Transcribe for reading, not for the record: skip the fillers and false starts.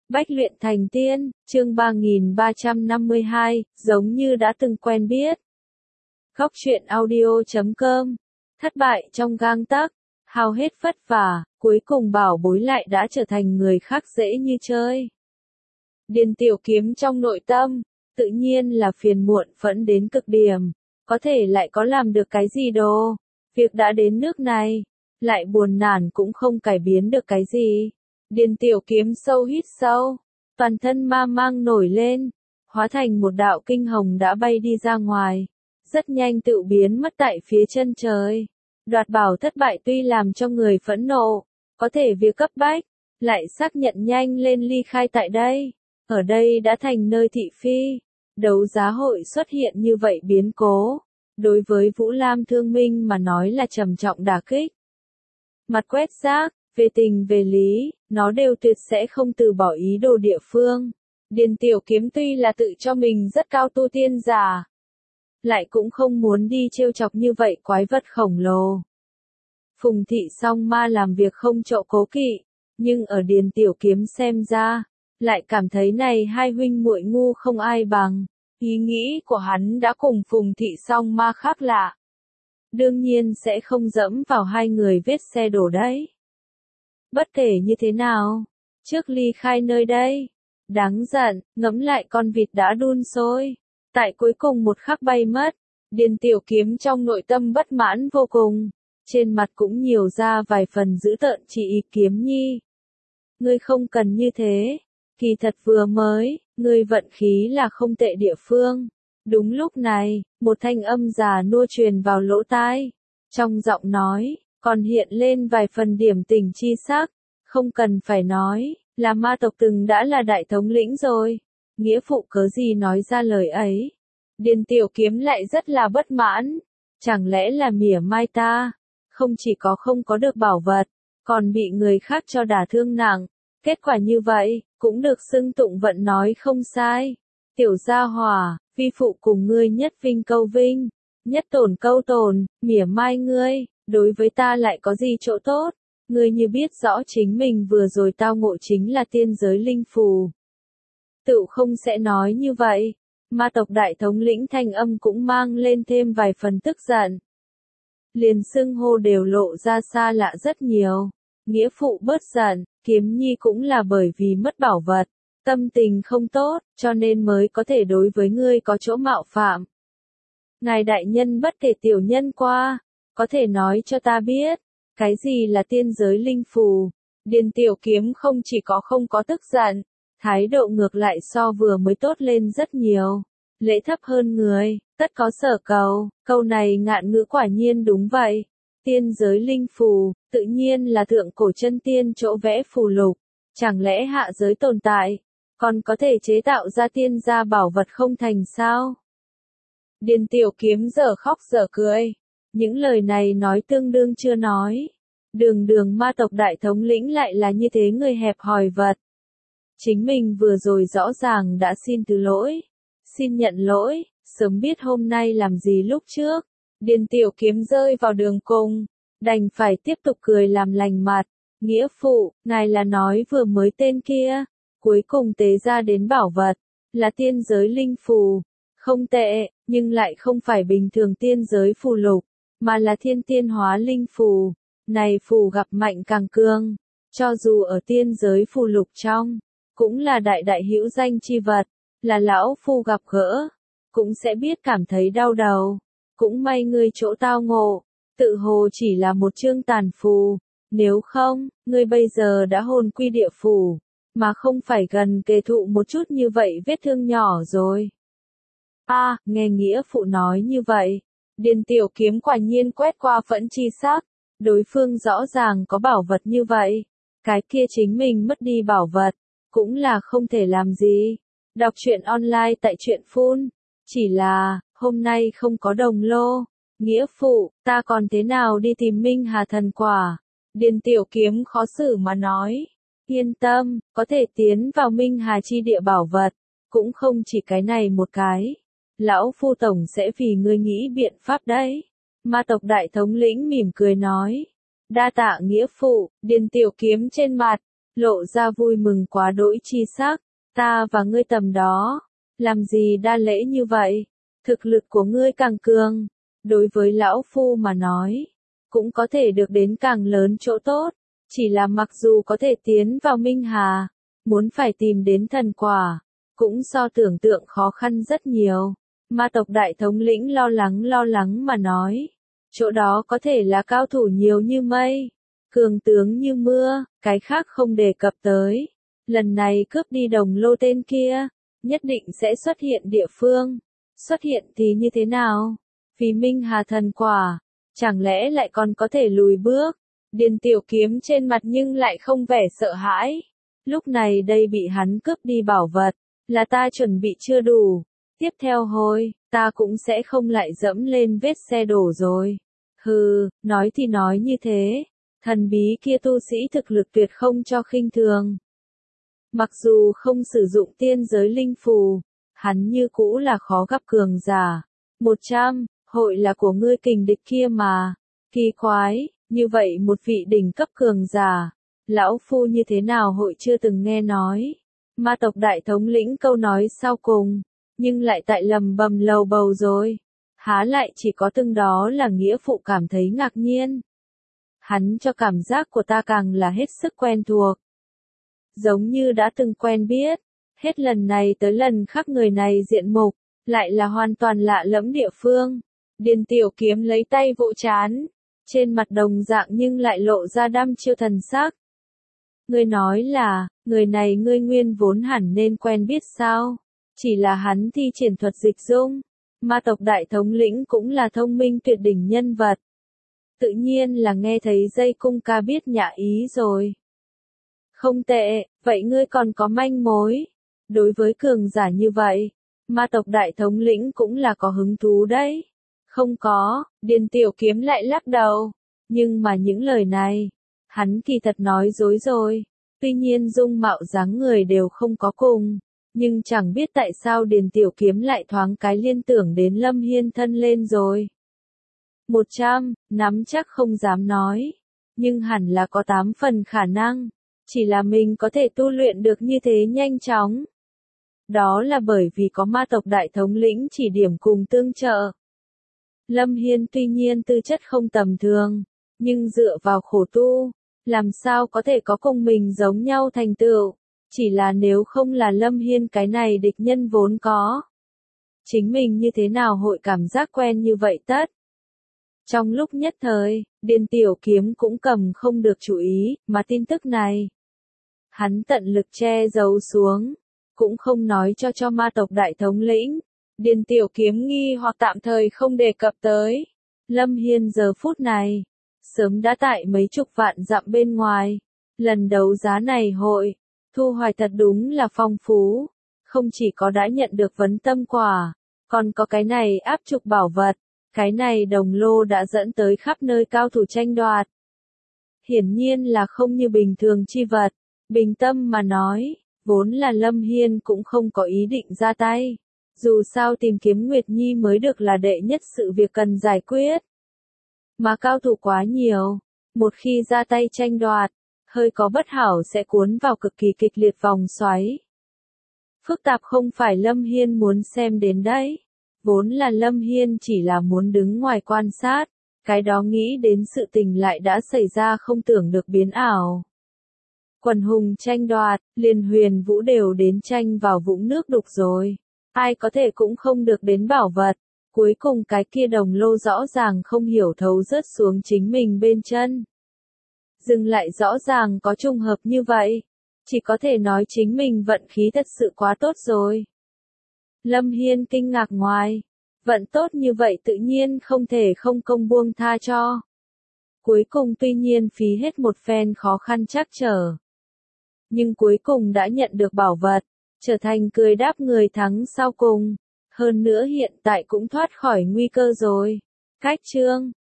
Bách luyện thành tiên, chương 3352, giống như đã từng quen biết. Góc truyện audio.com. Thất bại trong gang tấc, hao hết vất vả, cuối cùng bảo bối lại đã trở thành người khác dễ như chơi. Điền Tiểu Kiếm trong nội tâm, tự nhiên là phiền muộn phẫn đến cực điểm, có thể lại có làm được cái gì đâu, việc đã đến nước này, lại buồn nản cũng không cải biến được cái gì. Điền Tiểu Kiếm sâu hít sâu, toàn thân ma mang nổi lên, hóa thành một đạo kinh hồng đã bay đi ra ngoài, rất nhanh tự biến mất tại phía chân trời. Đoạt bảo thất bại tuy làm cho người phẫn nộ, có thể việc cấp bách, lại xác nhận nhanh lên ly khai tại đây. Ở đây đã thành nơi thị phi, đấu giá hội xuất hiện như vậy biến cố, đối với Vũ Lam Thương Minh mà nói là trầm trọng đả kích. Mặt quét rác, về tình về lý, nó đều tuyệt sẽ không từ bỏ ý đồ địa phương. Điền Tiểu Kiếm tuy là tự cho mình rất cao tu tiên giả, lại cũng không muốn đi trêu chọc như vậy quái vật khổng lồ. Phùng Thị Song Ma làm việc không chậu cố kỵ, nhưng ở Điền Tiểu Kiếm xem ra, lại cảm thấy này hai huynh muội ngu không ai bằng. Ý nghĩ của hắn đã cùng Phùng Thị Song Ma khác lạ. Đương nhiên sẽ không dẫm vào hai người vết xe đổ đấy. Bất kể như thế nào, trước ly khai nơi đây, đáng giận, ngẫm lại con vịt đã đun sôi, tại cuối cùng một khắc bay mất, Điền Tiểu Kiếm trong nội tâm bất mãn vô cùng, trên mặt cũng nhiều ra vài phần dữ tợn chỉ ý Kiếm Nhi. Ngươi không cần như thế, kỳ thật vừa mới, ngươi vận khí là không tệ địa phương. Đúng lúc này, một thanh âm già nua truyền vào lỗ tai, trong giọng nói, còn hiện lên vài phần điểm tình chi sắc, không cần phải nói, là ma tộc từng đã là đại thống lĩnh rồi, nghĩa phụ cớ gì nói ra lời ấy. Điền Tiểu Kiếm lại rất là bất mãn, chẳng lẽ là mỉa mai ta, không chỉ có không có được bảo vật, còn bị người khác cho đả thương nặng, kết quả như vậy, cũng được xưng tụng vận nói không sai. Tiểu gia hỏa, vi phụ cùng ngươi nhất vinh câu vinh, nhất tổn câu tổn, mỉa mai ngươi, đối với ta lại có gì chỗ tốt, ngươi như biết rõ chính mình vừa rồi tao ngộ chính là tiên giới linh phù. Tự không sẽ nói như vậy, ma tộc đại thống lĩnh thanh âm cũng mang lên thêm vài phần tức giận. Liền xưng hô đều lộ ra xa lạ rất nhiều, nghĩa phụ bớt giận, Kiếm Nhi cũng là bởi vì mất bảo vật. Tâm tình không tốt, cho nên mới có thể đối với ngươi có chỗ mạo phạm. Ngài đại nhân bất kể tiểu nhân qua, có thể nói cho ta biết, cái gì là tiên giới linh phù. Điền Tiểu Kiếm không chỉ có không có tức giận, thái độ ngược lại so vừa mới tốt lên rất nhiều. Lễ thấp hơn người, tất có sở cầu, câu này ngạn ngữ quả nhiên đúng vậy. Tiên giới linh phù, tự nhiên là thượng cổ chân tiên chỗ vẽ phù lục, chẳng lẽ hạ giới tồn tại, còn có thể chế tạo ra tiên gia bảo vật không thành sao? Điền Tiểu Kiếm giờ khóc giờ cười, những lời này nói tương đương chưa nói. Đường ma tộc đại thống lĩnh lại là như thế người hẹp hòi vật. Chính mình vừa rồi rõ ràng đã xin thứ lỗi, xin nhận lỗi, sớm biết hôm nay làm gì lúc trước. Điền Tiểu Kiếm rơi vào đường cùng, đành phải tiếp tục cười làm lành mặt. Nghĩa phụ, ngài là nói vừa mới tên kia, cuối cùng tế ra đến bảo vật, là tiên giới linh phù. Không tệ, nhưng lại không phải bình thường tiên giới phù lục, mà là thiên tiên hóa linh phù. Này phù gặp mạnh càng cương, cho dù ở tiên giới phù lục trong, cũng là đại đại hữu danh chi vật, là lão phu gặp gỡ, cũng sẽ biết cảm thấy đau đầu. Cũng may ngươi chỗ tao ngộ, tự hồ chỉ là một chương tàn phù, nếu không, ngươi bây giờ đã hồn quy địa phủ, mà không phải gần kề thụ một chút như vậy vết thương nhỏ rồi. Nghe nghĩa phụ nói như vậy, Điền Tiểu Kiếm quả nhiên quét qua phẫn chi sắc, đối phương rõ ràng có bảo vật như vậy, cái kia chính mình mất đi bảo vật, cũng là không thể làm gì. Đọc truyện online tại truyện phun, chỉ là, hôm nay không có đồng lô, nghĩa phụ, ta còn thế nào đi tìm Minh Hà thần quả? Điền Tiểu Kiếm khó xử mà nói, yên tâm, có thể tiến vào Minh Hà chi địa bảo vật, cũng không chỉ cái này một cái. Lão phu tổng sẽ vì ngươi nghĩ biện pháp đấy. Ma tộc đại thống lĩnh mỉm cười nói, đa tạ nghĩa phụ. Điền Tiểu Kiếm trên mặt lộ ra vui mừng quá đỗi chi sắc. Ta và ngươi tầm đó, làm gì đa lễ như vậy? Thực lực của ngươi càng cường, đối với lão phu mà nói, cũng có thể được đến càng lớn chỗ tốt. Chỉ là mặc dù có thể tiến vào Minh Hà, muốn phải tìm đến thần quả, cũng so tưởng tượng khó khăn rất nhiều. Ma tộc đại thống lĩnh lo lắng mà nói. Chỗ đó có thể là cao thủ nhiều như mây, cường tướng như mưa, cái khác không đề cập tới. Lần này cướp đi Đồng Lô tên kia, nhất định sẽ xuất hiện địa phương. Xuất hiện thì như thế nào? Vì Minh Hà thần quả, chẳng lẽ lại còn có thể lùi bước? Điền Tiểu Kiếm trên mặt nhưng lại không vẻ sợ hãi. Lúc này đây bị hắn cướp đi bảo vật, là ta chuẩn bị chưa đủ. Tiếp theo hồi, ta cũng sẽ không lại dẫm lên vết xe đổ rồi. Hừ, nói thì nói như thế, thần bí kia tu sĩ thực lực tuyệt không cho khinh thường. Mặc dù không sử dụng tiên giới linh phù, hắn như cũ là khó gặp cường giả. 100, hội là của ngươi kình địch kia mà. Kỳ quái, như vậy một vị đỉnh cấp cường giả, lão phu như thế nào hội chưa từng nghe nói. Ma tộc đại thống lĩnh câu nói sau cùng, nhưng lại tại lầm bầm lầu bầu rồi. Há lại chỉ có từng đó là nghĩa phụ cảm thấy ngạc nhiên. Hắn cho cảm giác của ta càng là hết sức quen thuộc. Giống như đã từng quen biết, hết lần này tới lần khác người này diện mục, lại là hoàn toàn lạ lẫm địa phương. Điền Tiểu Kiếm lấy tay vỗ trán, trên mặt đồng dạng nhưng lại lộ ra đăm chiêu thần sắc. Ngươi nói là, người này ngươi nguyên vốn hẳn nên quen biết sao? Chỉ là hắn thi triển thuật dịch dung. Ma tộc đại thống lĩnh cũng là thông minh tuyệt đỉnh nhân vật. Tự nhiên là nghe thấy dây cung ca biết nhã ý rồi. Không tệ, vậy ngươi còn có manh mối. Đối với cường giả như vậy, ma tộc đại thống lĩnh cũng là có hứng thú đấy. Không có, Điền Tiểu Kiếm lại lắc đầu. Nhưng mà những lời này, hắn kỳ thật nói dối rồi. Tuy nhiên dung mạo dáng người đều không có cùng. Nhưng chẳng biết tại sao Điền Tiểu Kiếm lại thoáng cái liên tưởng đến Lâm Hiên thân lên rồi. 100, nắm chắc không dám nói. Nhưng hẳn là có 8 phần khả năng. Chỉ là mình có thể tu luyện được như thế nhanh chóng. Đó là bởi vì có ma tộc đại thống lĩnh chỉ điểm cùng tương trợ. Lâm Hiên tuy nhiên tư chất không tầm thường, nhưng dựa vào khổ tu, làm sao có thể có cùng mình giống nhau thành tựu. Chỉ là nếu không là Lâm Hiên cái này địch nhân vốn có. Chính mình như thế nào hội cảm giác quen như vậy tất. Trong lúc nhất thời, Điền Tiểu Kiếm cũng cầm không được chú ý, mà tin tức này. Hắn tận lực che giấu xuống, cũng không nói cho ma tộc đại thống lĩnh. Điền Tiểu Kiếm nghi hoặc tạm thời không đề cập tới. Lâm Hiên giờ phút này, sớm đã tại mấy chục vạn dặm bên ngoài. Lần đấu giá này hội, thu hoạch thật đúng là phong phú. Không chỉ có đã nhận được vấn tâm quả, còn có cái này áp trục bảo vật. Cái này Đồng Lô đã dẫn tới khắp nơi cao thủ tranh đoạt. Hiển nhiên là không như bình thường chi vật. Bình tâm mà nói, vốn là Lâm Hiên cũng không có ý định ra tay. Dù sao tìm kiếm Nguyệt Nhi mới được là đệ nhất sự việc cần giải quyết. Mà cao thủ quá nhiều, một khi ra tay tranh đoạt, hơi có bất hảo sẽ cuốn vào cực kỳ kịch liệt vòng xoáy. Phức tạp không phải Lâm Hiên muốn xem đến đấy. Vốn là Lâm Hiên chỉ là muốn đứng ngoài quan sát, cái đó nghĩ đến sự tình lại đã xảy ra không tưởng được biến ảo. Quần hùng tranh đoạt, liền Huyền Vũ đều đến tranh vào vũng nước đục rồi. Ai có thể cũng không được đến bảo vật. Cuối cùng cái kia Đồng Lô rõ ràng không hiểu thấu rớt xuống chính mình bên chân. Dừng lại rõ ràng có trùng hợp như vậy. Chỉ có thể nói chính mình vận khí thật sự quá tốt rồi. Lâm Hiên kinh ngạc ngoài. Vận tốt như vậy tự nhiên không thể không công buông tha cho. Cuối cùng tuy nhiên phí hết một phen khó khăn trắc trở. Nhưng cuối cùng đã nhận được bảo vật, trở thành cười đáp người thắng sau cùng. Hơn nữa hiện tại cũng thoát khỏi nguy cơ rồi. Cách chương